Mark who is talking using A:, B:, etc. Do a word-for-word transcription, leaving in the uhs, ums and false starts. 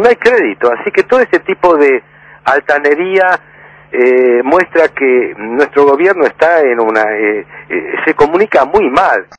A: no hay crédito, así que todo ese tipo de altanería eh, muestra que nuestro gobierno está en una, eh, eh, se comunica muy mal.